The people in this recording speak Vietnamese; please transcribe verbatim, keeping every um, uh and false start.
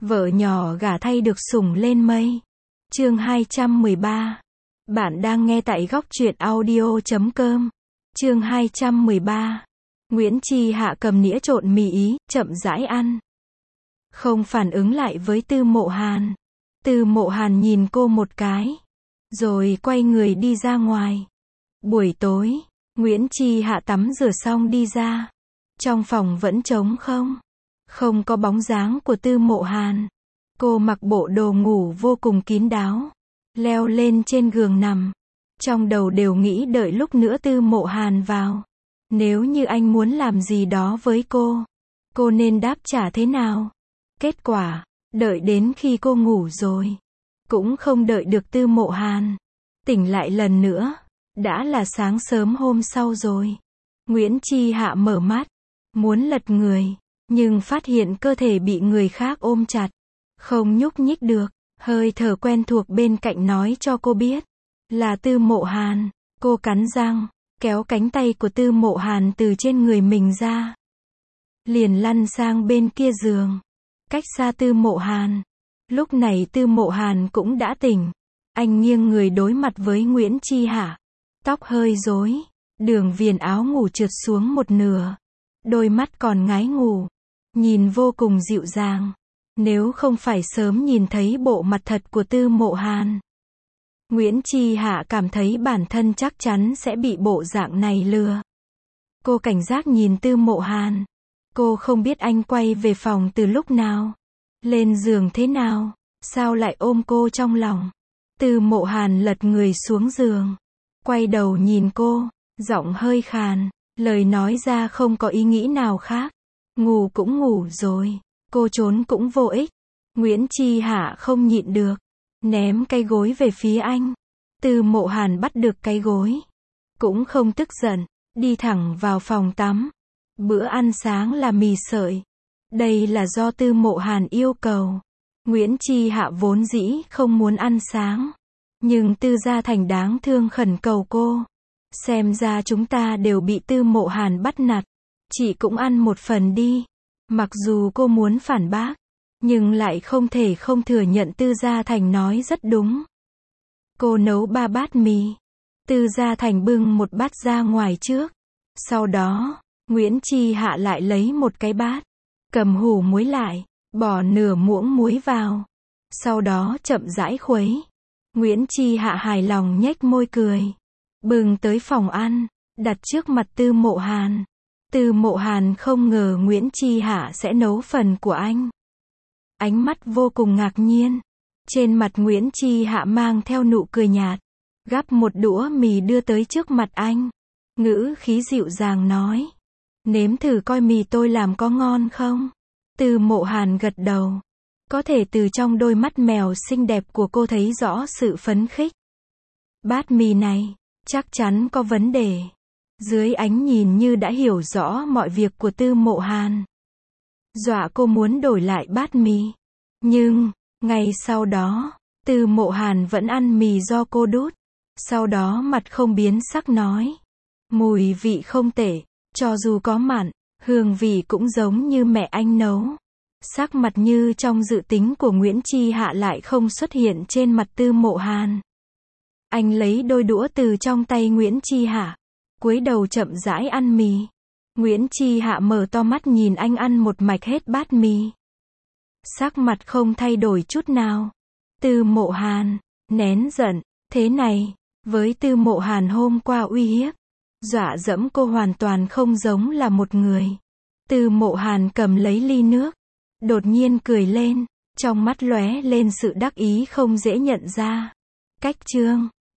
Vợ nhỏ gả thay được sủng lên mây. Chương hai trăm mười ba. Bạn đang nghe tại góc truyện audio chấm com. Chương hai trăm mười ba. Nguyễn Chi Hạ cầm nĩa trộn mì Ý, chậm rãi ăn. Không phản ứng lại với Tư Mộ Hàn. Tư Mộ Hàn nhìn cô một cái, rồi quay người đi ra ngoài. Buổi tối, Nguyễn Chi Hạ tắm rửa xong đi ra. Trong phòng vẫn trống không. Không có bóng dáng của Tư Mộ Hàn. Cô mặc bộ đồ ngủ vô cùng kín đáo, leo lên trên giường nằm. Trong đầu đều nghĩ đợi lúc nữa Tư Mộ Hàn vào. Nếu như anh muốn làm gì đó với cô, cô nên đáp trả thế nào? Kết quả, đợi đến khi cô ngủ rồi, cũng không đợi được Tư Mộ Hàn. Tỉnh lại lần nữa, đã là sáng sớm hôm sau rồi. Nguyễn Chi Hạ mở mắt, muốn lật người, nhưng phát hiện cơ thể bị người khác ôm chặt, không nhúc nhích được. Hơi thở quen thuộc bên cạnh nói cho cô biết là Tư Mộ Hàn. Cô cắn răng, kéo cánh tay của Tư Mộ Hàn từ trên người mình ra, liền lăn sang bên kia giường, cách xa Tư Mộ Hàn. Lúc này Tư Mộ Hàn cũng đã tỉnh. Anh nghiêng người đối mặt với Nguyễn Chi Hạ, tóc hơi rối, đường viền áo ngủ trượt xuống một nửa, đôi mắt còn ngái ngủ, nhìn vô cùng dịu dàng. Nếu không phải sớm nhìn thấy bộ mặt thật của Tư Mộ Hàn, Nguyễn Chi Hạ cảm thấy bản thân chắc chắn sẽ bị bộ dạng này lừa. Cô cảnh giác nhìn Tư Mộ Hàn. Cô không biết anh quay về phòng từ lúc nào, lên giường thế nào, sao lại ôm cô trong lòng. Tư Mộ Hàn lật người xuống giường, quay đầu nhìn cô, giọng hơi khàn, lời nói ra không có ý nghĩ nào khác. Ngủ cũng ngủ rồi, cô trốn cũng vô ích. Nguyễn Chi Hạ không nhịn được, ném cái gối về phía anh. Tư Mộ Hàn bắt được cái gối, cũng không tức giận, đi thẳng vào phòng tắm. Bữa ăn sáng là mì sợi. Đây là do Tư Mộ Hàn yêu cầu. Nguyễn Chi Hạ vốn dĩ không muốn ăn sáng, nhưng Tư Gia Thành đáng thương khẩn cầu cô. Xem ra chúng ta đều bị Tư Mộ Hàn bắt nạt, chị cũng ăn một phần đi. Mặc dù cô muốn phản bác, nhưng lại không thể không thừa nhận Tư Gia Thành nói rất đúng. Cô nấu ba bát mì. Tư Gia Thành bưng một bát ra ngoài trước. Sau đó, Nguyễn Chi Hạ lại lấy một cái bát, cầm hủ muối lại, bỏ nửa muỗng muối vào. Sau đó chậm rãi khuấy. Nguyễn Chi Hạ hài lòng nhếch môi cười, bưng tới phòng ăn, đặt trước mặt Tư Mộ Hàn. Tư Mộ Hàn không ngờ Nguyễn Chi Hạ sẽ nấu phần của anh. Ánh mắt vô cùng ngạc nhiên. Trên mặt Nguyễn Chi Hạ mang theo nụ cười nhạt, gắp một đũa mì đưa tới trước mặt anh. Ngữ khí dịu dàng nói, nếm thử coi mì tôi làm có ngon không? Tư Mộ Hàn gật đầu. Có thể từ trong đôi mắt mèo xinh đẹp của cô thấy rõ sự phấn khích. Bát mì này, chắc chắn có vấn đề. Dưới ánh nhìn như đã hiểu rõ mọi việc của Tư Mộ Hàn, dọa cô muốn đổi lại bát mì. Nhưng, ngày sau đó, Tư Mộ Hàn vẫn ăn mì do cô đút. Sau đó mặt không biến sắc nói, mùi vị không tệ, cho dù có mặn, hương vị cũng giống như mẹ anh nấu. Sắc mặt như trong dự tính của Nguyễn Chi Hạ lại không xuất hiện trên mặt Tư Mộ Hàn. Anh lấy đôi đũa từ trong tay Nguyễn Chi Hạ, cúi đầu chậm rãi ăn mì. Nguyễn Chi Hạ mở to mắt nhìn anh ăn một mạch hết bát mì, sắc mặt không thay đổi chút nào. Tư Mộ Hàn nén giận, thế này, với Tư Mộ Hàn hôm qua uy hiếp, dọa dẫm cô hoàn toàn không giống là một người. Tư Mộ Hàn cầm lấy ly nước, đột nhiên cười lên, trong mắt lóe lên sự đắc ý không dễ nhận ra. Cách chương